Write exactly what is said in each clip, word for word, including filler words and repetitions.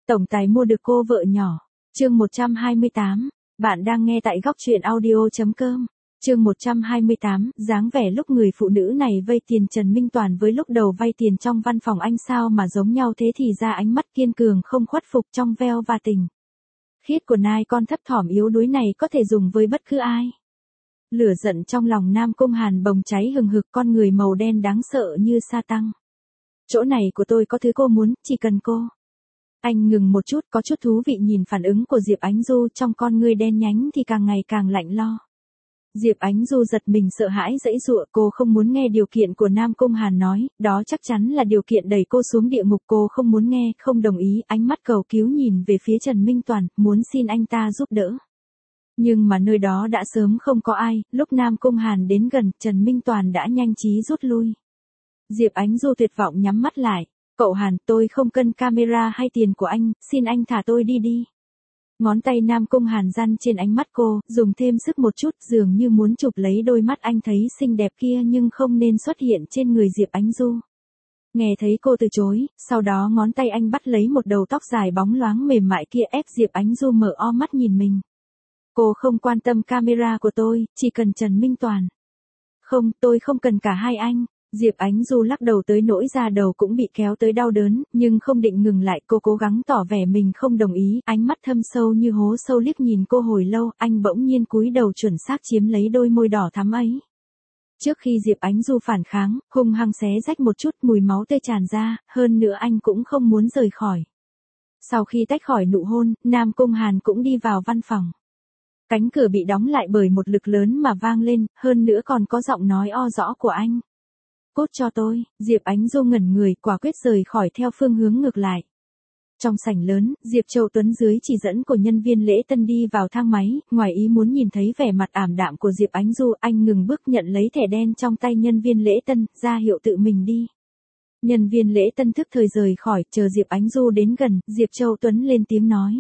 Tổng tài mua được cô vợ nhỏ. Chương một trăm hai mươi tám. Bạn đang nghe tại góc truyện audio chấm com. Chương một trăm hai mươi tám, dáng vẻ lúc người phụ nữ này vay tiền Trần Minh Toàn với lúc đầu vay tiền trong văn phòng anh sao mà giống nhau thế, thì ra ánh mắt kiên cường không khuất phục trong veo và tình khiết của nai con thấp thỏm yếu đuối này có thể dùng với bất cứ ai. Lửa giận trong lòng Nam Cung Hàn bồng cháy hừng hực, con người màu đen đáng sợ như sa tăng. Chỗ này của tôi có thứ cô muốn, chỉ cần cô. Anh ngừng một chút, có chút thú vị nhìn phản ứng của Diệp Ánh Du, trong con ngươi đen nhánh thì càng ngày càng lạnh lo. Diệp Ánh Du giật mình sợ hãi giãy giụa, cô không muốn nghe điều kiện của Nam Cung Hàn nói, đó chắc chắn là điều kiện đẩy cô xuống địa ngục, cô không muốn nghe, không đồng ý, ánh mắt cầu cứu nhìn về phía Trần Minh Toàn, muốn xin anh ta giúp đỡ. Nhưng mà nơi đó đã sớm không có ai, lúc Nam Cung Hàn đến gần, Trần Minh Toàn đã nhanh trí rút lui. Diệp Ánh Du tuyệt vọng nhắm mắt lại, cậu Hàn, tôi không cần camera hay tiền của anh, xin anh thả tôi đi đi. Ngón tay Nam Cung Hàn dăn trên ánh mắt cô, dùng thêm sức một chút, dường như muốn chụp lấy đôi mắt anh thấy xinh đẹp kia nhưng không nên xuất hiện trên người Diệp Ánh Du. Nghe thấy cô từ chối, sau đó ngón tay anh bắt lấy một đầu tóc dài bóng loáng mềm mại kia ép Diệp Ánh Du mở o mắt nhìn mình. Cô không quan tâm camera của tôi, chỉ cần Trần Minh Toàn. Không, tôi không cần cả hai anh. Diệp Ánh Du lắc đầu tới nỗi da đầu cũng bị kéo tới đau đớn, nhưng không định ngừng lại, cô cố gắng tỏ vẻ mình không đồng ý, ánh mắt thâm sâu như hố sâu liếc nhìn cô hồi lâu, anh bỗng nhiên cúi đầu chuẩn xác chiếm lấy đôi môi đỏ thắm ấy. Trước khi Diệp Ánh Du phản kháng, hung hăng xé rách một chút, mùi máu tươi tràn ra, hơn nữa anh cũng không muốn rời khỏi. Sau khi tách khỏi nụ hôn, Nam Cung Hàn cũng đi vào văn phòng. Cánh cửa bị đóng lại bởi một lực lớn mà vang lên, hơn nữa còn có giọng nói o rõ của anh. Cút cho tôi, Diệp Ánh Du ngẩn người, quả quyết rời khỏi theo phương hướng ngược lại. Trong sảnh lớn, Diệp Châu Tuấn dưới chỉ dẫn của nhân viên lễ tân đi vào thang máy, ngoài ý muốn nhìn thấy vẻ mặt ảm đạm của Diệp Ánh Du, anh ngừng bước nhận lấy thẻ đen trong tay nhân viên lễ tân, ra hiệu tự mình đi. Nhân viên lễ tân thức thời rời khỏi, chờ Diệp Ánh Du đến gần, Diệp Châu Tuấn lên tiếng nói.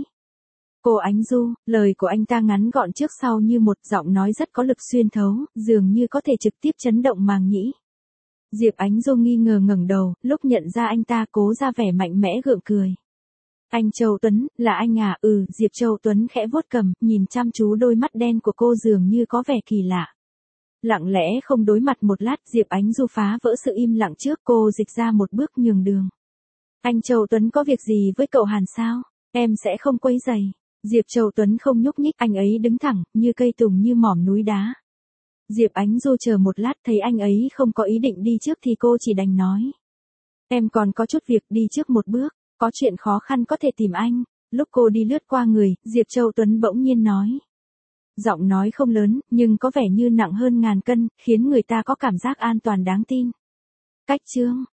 Cô Ánh Du, lời của anh ta ngắn gọn trước sau như một, giọng nói rất có lực xuyên thấu, dường như có thể trực tiếp chấn động màng nhĩ. Diệp Ánh Du nghi ngờ ngẩng đầu, lúc nhận ra anh ta cố ra vẻ mạnh mẽ gượng cười. Anh Châu Tuấn, là anh à? Ừ, Diệp Châu Tuấn khẽ vuốt cằm, nhìn chăm chú đôi mắt đen của cô dường như có vẻ kỳ lạ. Lặng lẽ không đối mặt một lát, Diệp Ánh Du phá vỡ sự im lặng trước, cô dịch ra một bước nhường đường. Anh Châu Tuấn có việc gì với cậu Hàn sao? Em sẽ không quấy rầy. Diệp Châu Tuấn không nhúc nhích, anh ấy đứng thẳng, như cây tùng như mỏm núi đá. Diệp Ánh Du chờ một lát, thấy anh ấy không có ý định đi trước thì cô chỉ đành nói. Em còn có chút việc, đi trước một bước, có chuyện khó khăn có thể tìm anh. Lúc cô đi lướt qua người, Diệp Châu Tuấn bỗng nhiên nói. Giọng nói không lớn, nhưng có vẻ như nặng hơn ngàn cân, khiến người ta có cảm giác an toàn đáng tin. Cách chương.